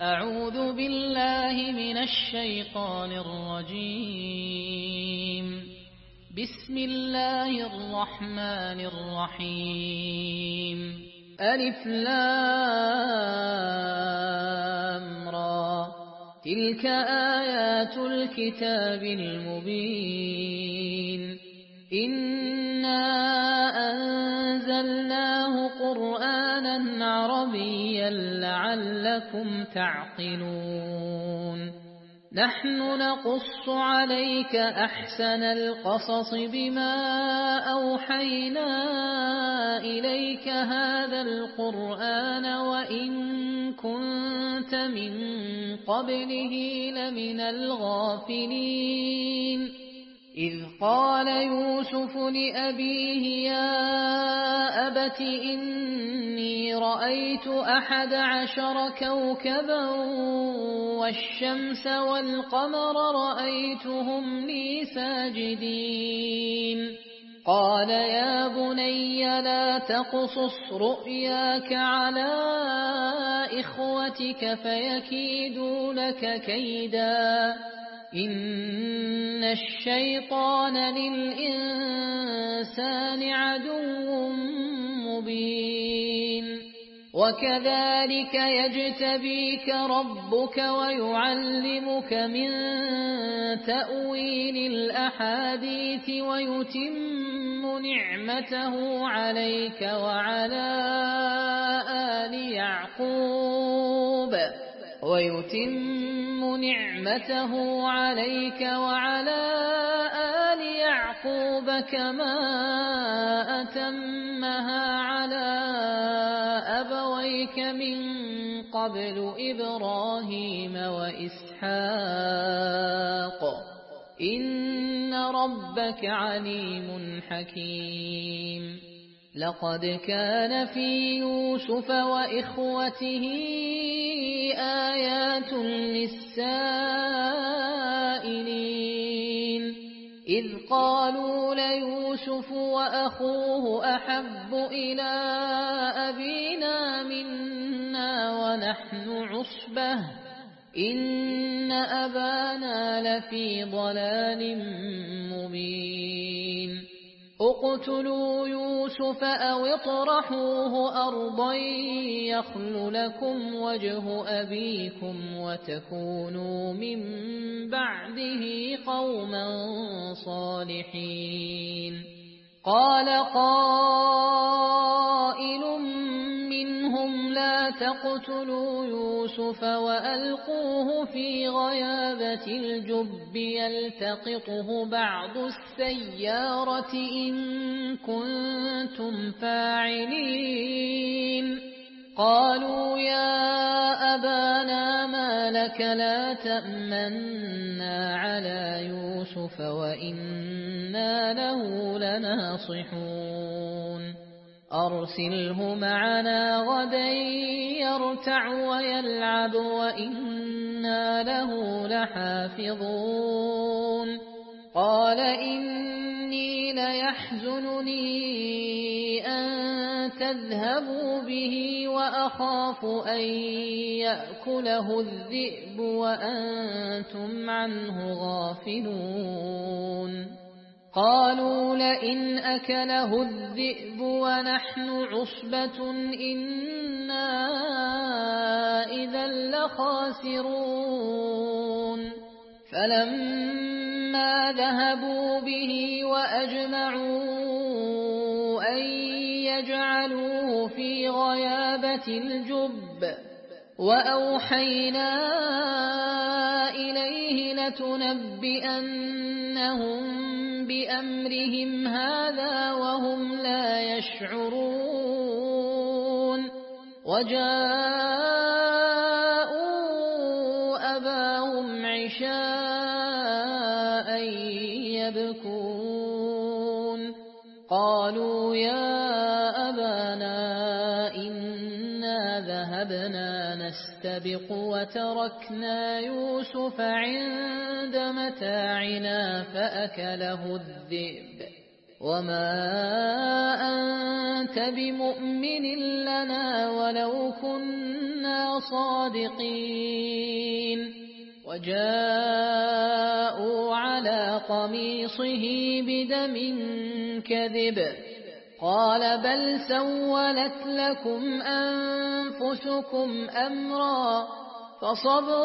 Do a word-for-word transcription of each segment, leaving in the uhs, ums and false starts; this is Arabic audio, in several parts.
أعوذ بالله من الشيطان الرجيم. بسم الله الرحمن الرحيم. ألف لام را، تلك آيات الكتاب المبين. إنا أنزلناه قرآنا عربيا لعلكم تعقلون. نحن نقص عليك أحسن القصص بما أوحينا إليك هذا القرآن وإن كنت من قبله لمن الغافلين. إذ قال يوسف لأبيه يا أبت إني رأيت أحد عشر كوكبا والشمس والقمر رأيتهم لي ساجدين. قال يا بني لا تقصص رؤياك على إخوتك فيكيدوا لك كيدا. إن الشيطان للإنسان عدو مبين. وكذلك يجتبيك ربك ويعلمك من تأويل الأحاديث ويتم نعمته عليك وعلى آل يعقوب ويتم نعمته عليك وعلى آل يعقوب كما أتمها على أبويك من قبل إبراهيم وإسحاق إن ربك عليم حكيم. لقد كان في يوسف وإخوته آيات للسائلين. إذ قالوا ليوسف وأخوه أحب إلى أبينا منا ونحن عصبة إن أبانا لفي ضلال مبين. اقتلوا يوسف أو اطرحوه أرضا يخل لكم وجه أبيكم وتكونوا من بعده قوما صالحين. قال قائل منهم لا تقتلوا يوسف وألقوه في غيابة الجب يلتقطه بعض السيارة إن كنتم فاعلين. قالوا يا أبانا ما لك لا تأمنا على يوسف وإنا له لناصحون. أرسله معنا غدا يرتع ويلعب وإنا له لحافظون. قال إني ليحزنني أن تذهبوا به وأخاف أن يأكله الذئب وأنتم عنه غافلون. قالوا لئن أكله الذئب ونحن عصبة إنا إذا لخاسرون. فلما ذهبوا به وأجمعوا أن يجعلوه في غيابة الجب وأوحينا إليه لتنبئنهم بأمرهم هذا وهم لا يشعرون. وجاءوا أباهم عشاء يبكون. قالوا يا أبانا إنا ذهبنا نستبق وتركنا يوسف عند متاعنا فأكله الذئب وما أنت بمؤمن لنا ولو كنا صادقين وجاءوا على قميصه بدم كذب قال بل سولت لكم أنفسكم أمرا فصبر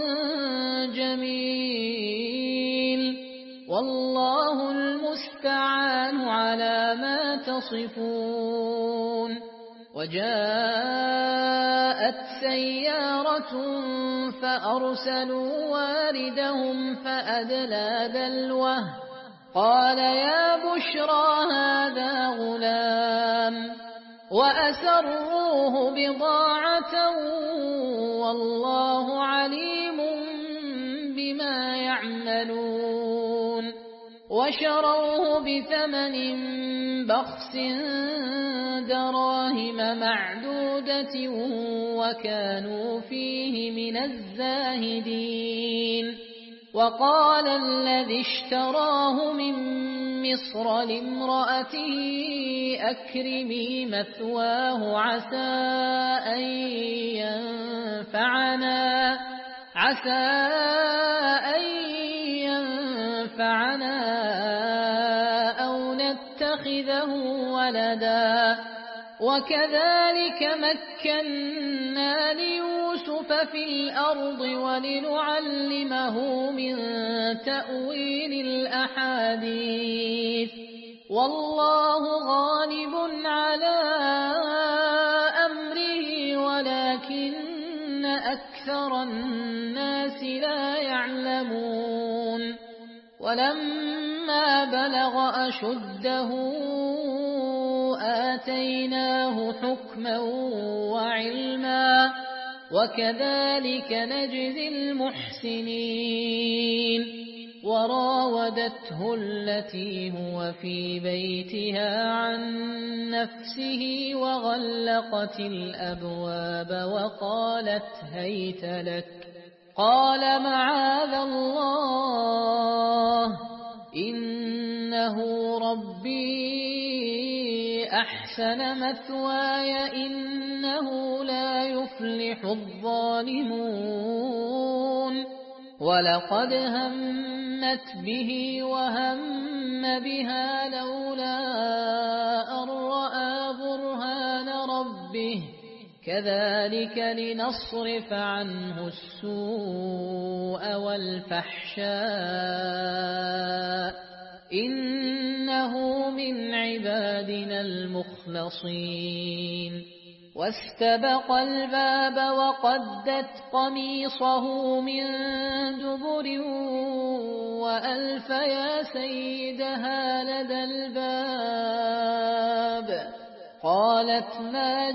جميل والله المستعان على ما تصفون وجاءت سيارة فأرسلوا واردهم فأدلى دلوه قال يا بشرى هذا غلام وأسروه بضاعة والله عليم بما يعملون وشروه بثمن بخس دراهم معدودة وكانوا فيه من الزاهدين وقال الذي اشتراه من مصر لامرأته أكرمي مثواه عسى أن ينفعنا عسى أن ينفعنا أو نتخذه ولدا وكذلك مكنا ليوسف في الأرض ولنعلمه من تأويل الأحاديث والله غالب على أمره ولكن أكثر الناس لا يعلمون ولما بلغ أشده آتيناه حكما وعلما وكذلك نجزي المحسنين وراودته التي هو في بيتها عن نفسه وغلقت الأبواب وقالت هيت لك قال معاذ الله إنه ربي أحسن مثواي إنه لا يفلح الظالمون ولقد همت به وهم بها لولا أن رأى برهان ربه كذلك لنصرف عنه السوء والفحشاء إنه من عبادنا المخلصين واستبق الباب وقدت قميصه من دبر وألف يا سيدها لدى الباب قالت ما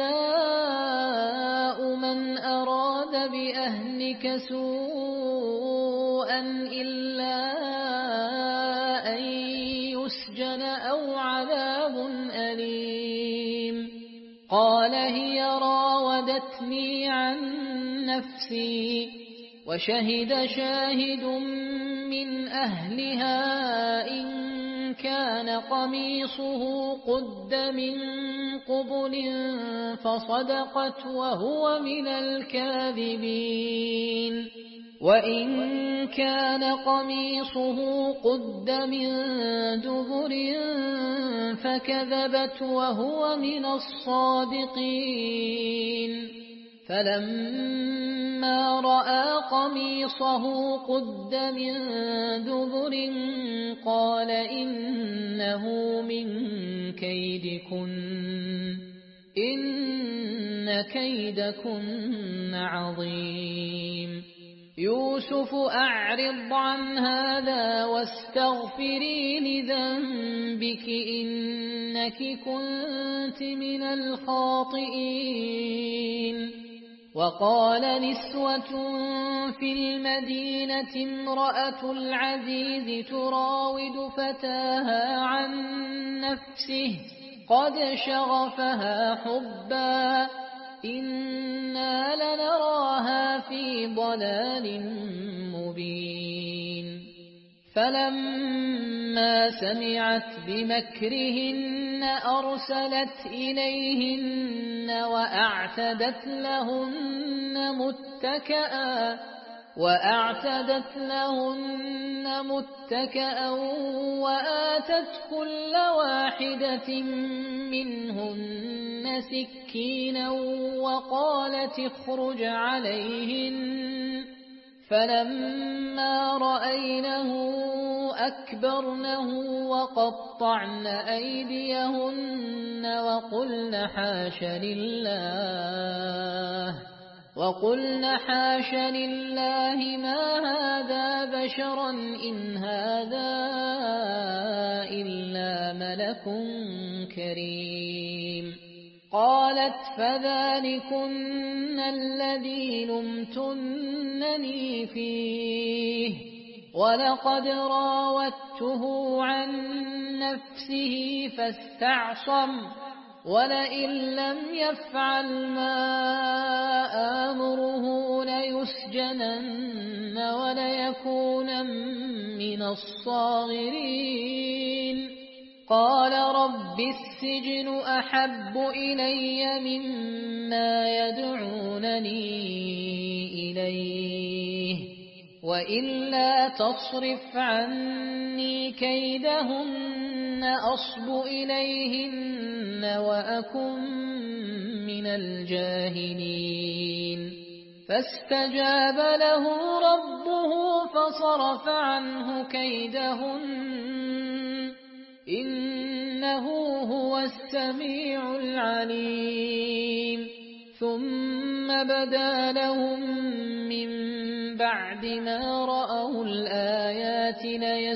جزاء من أراد بأهلك سوءا إلا أن يسجن أو عذاب أليم قال هي راودتني عن نفسي وشهد شاهد من أهلها إن كان قميصه قد من قبل فصدقت وهو من الكاذبين وإن كان قميصه قد من دبر فكذبت وهو من الصادقين فلما رأى قميصه قد من دبر قال إنه من كيدكن إن كيدكن عظيم يوسف أعرض عن هذا واستغفري لذنبك إنك كنت من الخاطئين وقال نسوة في المدينة امرأة العزيز تراود فتاها عن نفسه قد شغفها حبا إنا لنراها في ضلال مبين فلما سمعت بمكرهن أرسلت إليهن وأعتدت لهن متكئا وأعتدت لهن متكئا وآتت كل واحدة منهن سكينا وقالت اخرج عليهن فلما رأينه أكبرنه وقطعن أيديهن وقلن حاش لله وقلن حاش لله ما هذا بشرا إن هذا إلا ملك كريم قالت فذلكن الذي لمتنني فيه ولقد راودته عن نفسه فاستعصم ولئن لم يفعل ما آمره ليسجنن وليكون من الصاغرين قال رب السجن أحب إلي مما يدعونني إليه وإلا تصرف عني كيدهن أصب إليهن وأكن من الجاهلين فاستجاب له ربه فصرف عنه كيدهن إنه هو السميع العليم ثم بدا لهم من بعد ما رأوا الآيات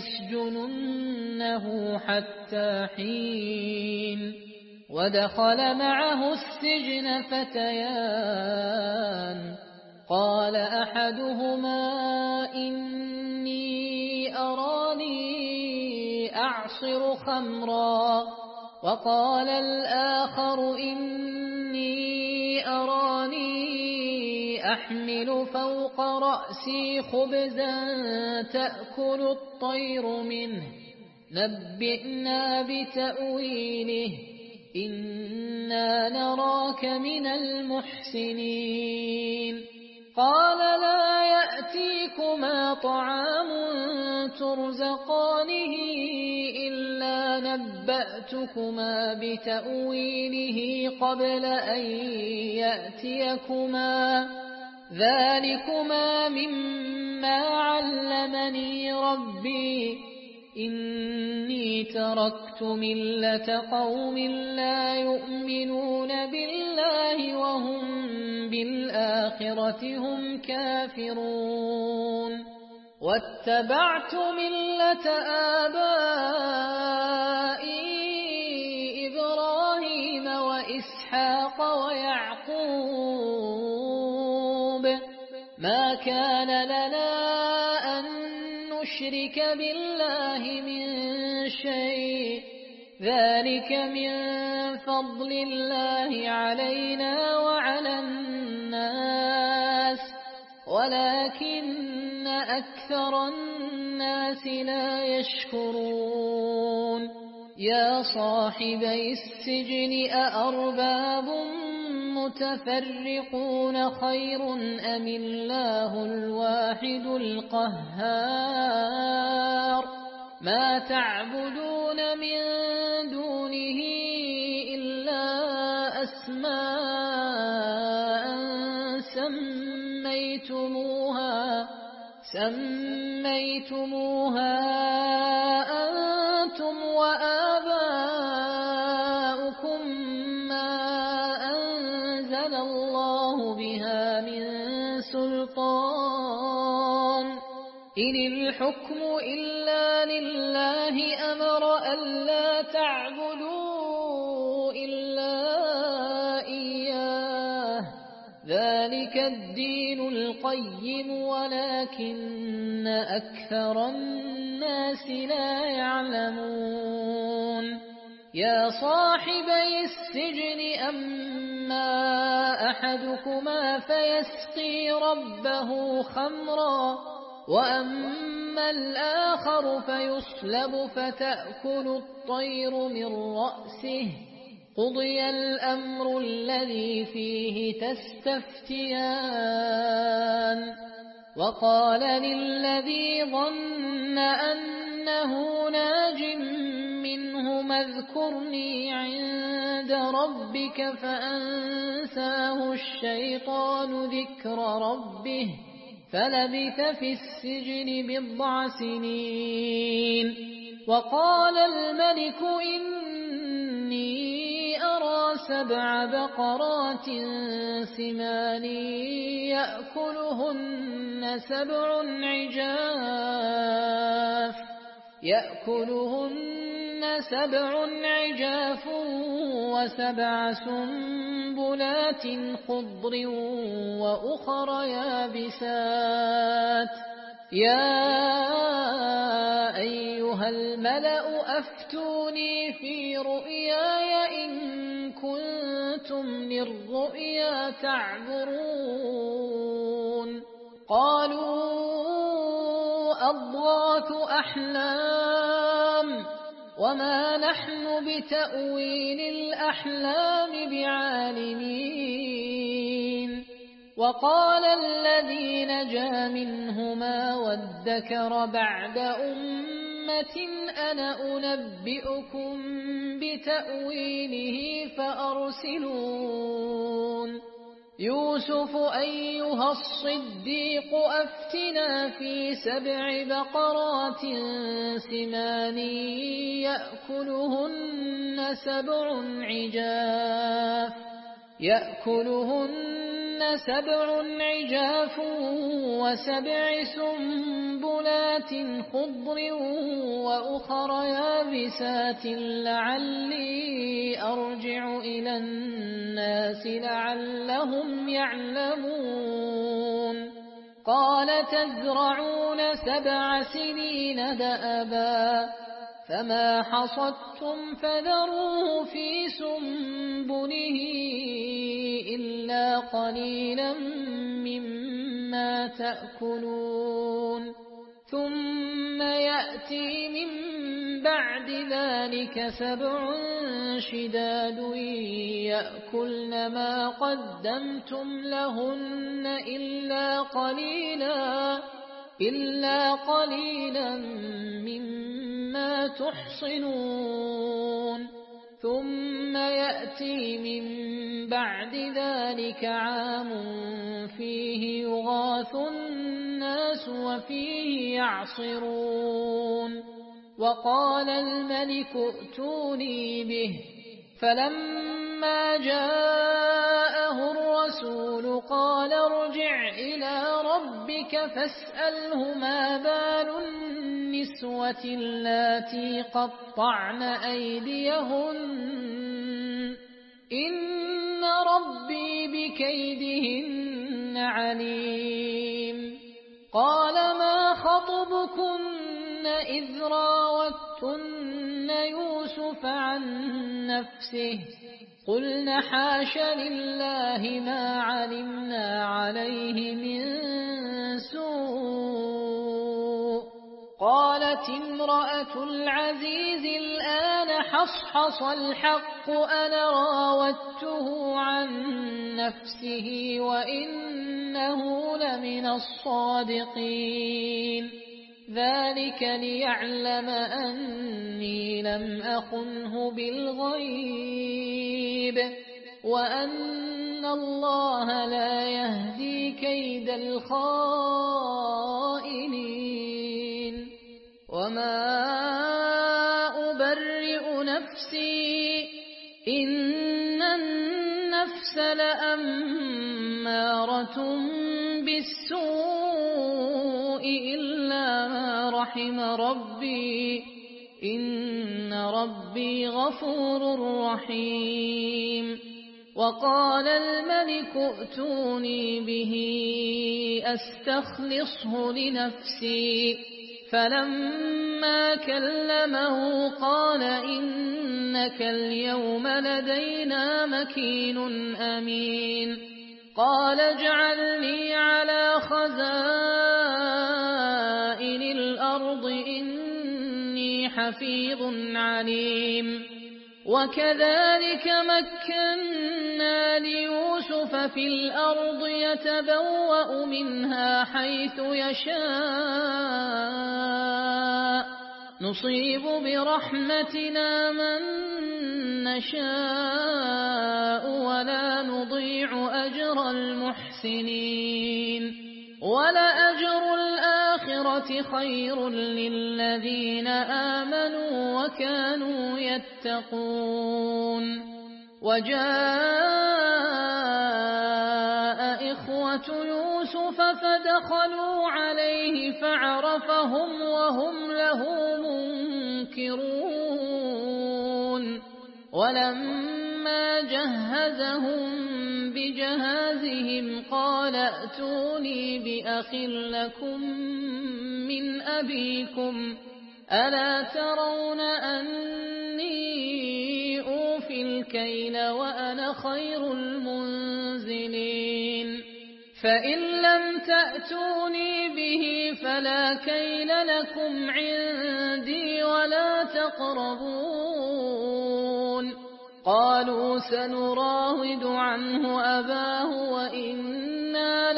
ليسجننه حتى حين ودخل معه السجن فتيان قال أحدهما إني أراني أعصر خمرا وقال الآخر إني أراني أحمل فوق رأسي خبزا تأكل الطير منه نبئنا بتأويله إنا نراك من المحسنين قال لا يأتيكما طعام ترزقانه إلا نبأتكما بتأويله قبل أن يأتيكما ذلكما مما علمني ربي إني تركت ملة قوم لا يؤمنون بالله وهم بالآخرة هم كافرون واتبعت ملة آبائي إبراهيم وإسحاق ويعقوب ما كان لنا أن نشرك بالله من شيء ذلك من فضل الله علينا وعلى الناس ولكن أكثر الناس لا يشكرون يا صاحبي السجن أأرباب متفرقون خير أم الله الواحد القهار ما تعبدون من دونه إلا أسماء سميتموها سميتموها أنتم وآباؤكم ما أنزل الله بها من سلطان إن الحكم إلا لله أمر ألا تعبدوا إلا إياه ذلك الدين القيم ولكن أكثر الناس لا يعلمون يا صاحبي السجن أما أحدكما فيسقي ربه خمرا وأما وأما الآخر فيصلب فتأكل الطير من رأسه قضي الأمر الذي فيه تستفتيان وقال للذي ظن أنه ناج منهما اذكرني عند ربك فأنساه الشيطان ذكر ربه فلبث في السجن بضع سنين. وقال الملك إني أرى سبع بقرات سمان يأكلهن سبع عجاف يأكلهن سبع عجاف وسبع سنبلات خضر وأخر يابسات يا أيها الملأ أفتوني في رؤياي إن كنتم للرؤيا تعبرون. قالوا أضغاث أحلام وما نحن بتأويل الأحلام بعالمين. وقال الذي نجا منهما وادكر بعد أمة أنا أنبئكم بتأويله فأرسلون. يوسف أيها الصديق أفتنا في سبع بقرات سمان يأكلهن سبع عجاف يأكلهن سبع عجاف وسبع سنبلات خضر وأخر يابسات لعلي أرجع إلى الناس لعلهم يعلمون. قال تزرعون سبع سنين دأبا فما حصدتم فذروه في سنبله إلا قليلا مما تأكلون. ثم يأتي من بعد ذلك سبع شداد يأكلن ما قدمتم لهن إلا قليلا إلا قليلا مما تحصنون. ثم يأتي من بعد ذلك عام فيه يغاث الناس وفيه يعصرون. وقال الملك ائتوني به فلما جاءه الرسول قال ارجع إلى ربك فاسأله ما بال النسوة اللاتي قطعن أيديهن إن ربي بكيدهن عليم. قال ما خطبكن إذ راوتن يوسف عن نفسه قلن حاش لله ما علمنا عليه من سوء. قالت امرأة العزيز الآن حصحص الحق أنا راودته عن نفسه وإنه لمن الصادقين. ذلك ليعلم أني لم أخنه بالغيب وأن الله لا يهدي كيد الخائنين. وما أبرئ نفسي إن النفس لأمارة بالسوء إلا ما رحم ربي إن ربي غفور رحيم. وقال الملك ائتوني به أستخلصه لنفسي فلما كلمه قال إنك اليوم لدينا مكين أمين. قال اجعلني على خزائن الأرض الأرض إني حفيظ عليم وكذلك مكنا ليوسف في الأرض يتبوأ منها حيث يشاء نصيب برحمتنا من نشاء ولا نضيع أجر المحسنين ولأجر الآخرة خير للذين آمنوا وكانوا يتقون وجاء إخوة يوسف فدخلوا عليه فعرفهم وهم له منكرون ولما جهزهم بجهازهم قال ائتوني بأخ لكم من أبيكم ألا ترون أني أوفي الكيل وأنا خير المنزلين فإن لم تأتوني به فلا كيل لكم عندي ولا تقربون قالوا سنراود عنه أباه وإنا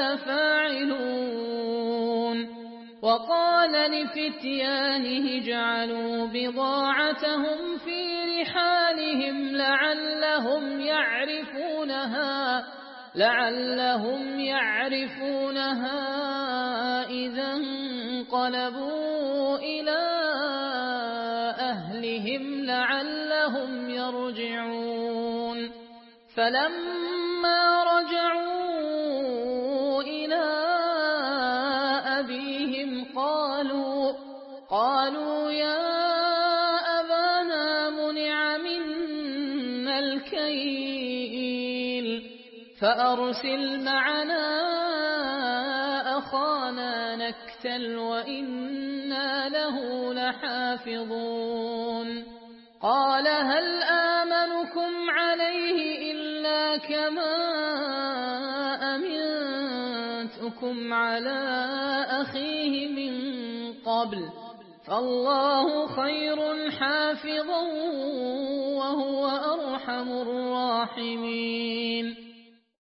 لفاعلون وقال لفتيانه اجعلوا بضاعتهم في رحالهم لعلهم يعرفونها لعلهم يعرفونها إذا انقلبوا إلى أهلهم لعلهم يرجعون فلما رجعوا إلى أبيهم قالوا قالوا يا أبانا منع منا الكيل فأرسل معنا أخانا نكتل وإنا له لحافظون قال هل آمنكم عليه إلا كما أمنتكم على أخيه من قبل فالله خير حافظا وهو أرحم الراحمين